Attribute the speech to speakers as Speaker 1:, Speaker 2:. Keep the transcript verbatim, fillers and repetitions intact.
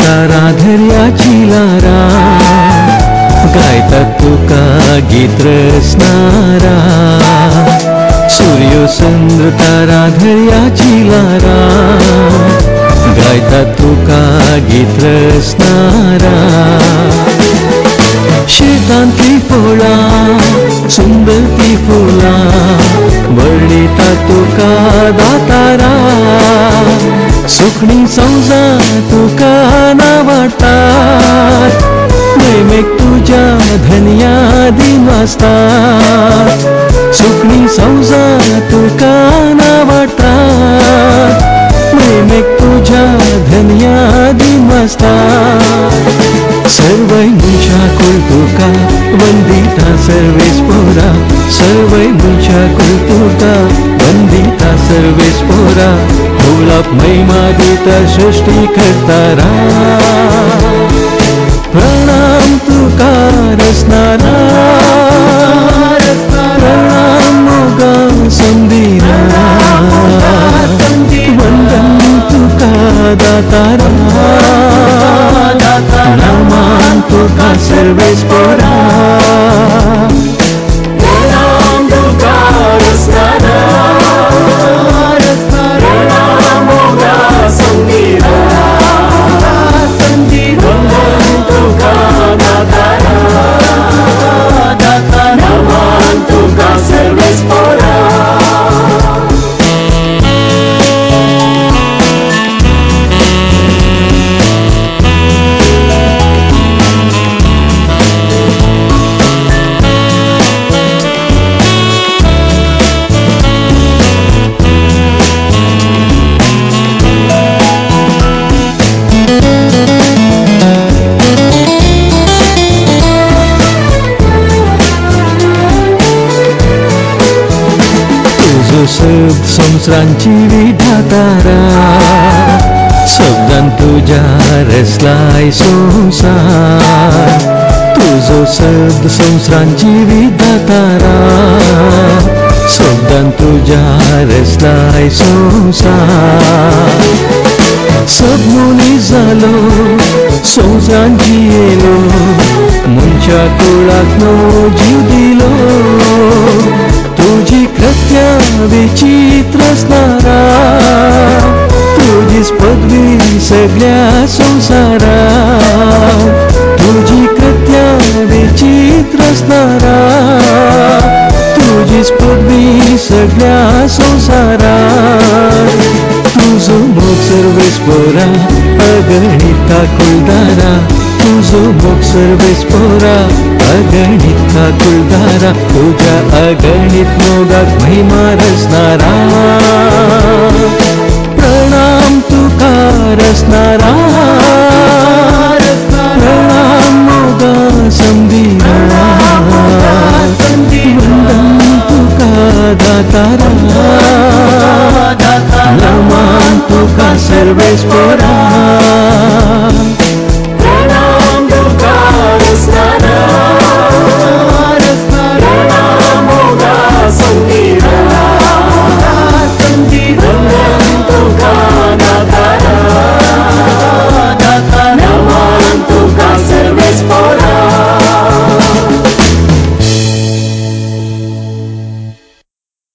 Speaker 1: Samrita राधर्याची Lara गायतात तुका गीत रचणारा सूर्यो समृता राधर्याची लारा गायतात तुका गीत रचणारा शेतांतली फळां सुंदर ती फुलां वर्णिता तुका दातारा सुखणी संवसार तुका नावाडटात मैमेक तुज्या धन्या दिन वाजतात सुखणी संवसार तुका नावाडटात मैमेक तुज्या धन्या दिन वाजतात सर्वै मनशाकुल तुका वंदिता सर्वेस पोरा सर्वै मनशाकुल तुका वंदिता सर्वेस पोरा भोलाप महिमा दिता सृष्टी करतारा प्रणाम तुका रचणारा प्रणाम मोगा समदिरा वंदन तुका दातारा नमन तुका सर्वेस पोरा प्रणाम तुका रचणारा प्रणाम मोगा समदिरा वंदन तुका दातारा नमन तुका सर्वेस पोरा शब्द संवसारांची विधातारा शब्दान तुज्या रचलाय संवसार तुजो शब्द संवसारांची विधातारा शब्दान तुज्या रचलाय संवसार सब मनीस जालो संवसारान जियेलो मनशा कुळाक नवो जीव दिलो तुझी कृत्या विचित्र असणारा तुझीच पदवी सगळ्या संसारा तुझी कृत्या विचित्र असणारा तुझीच पदवी सगळ्या संसारा तुझो मोग सर्वेस पोरा अगणित कुलदारा तुझो मोग सर्वेस पोरा अगणित कुलदारा तुझ्या अगणित मोगाक महिमा रचणारा प्रणाम तुका रचणारा प्रणाम मोगा समदिरा वंदन तुका दातारा नमन तुका सर्वेस पोरा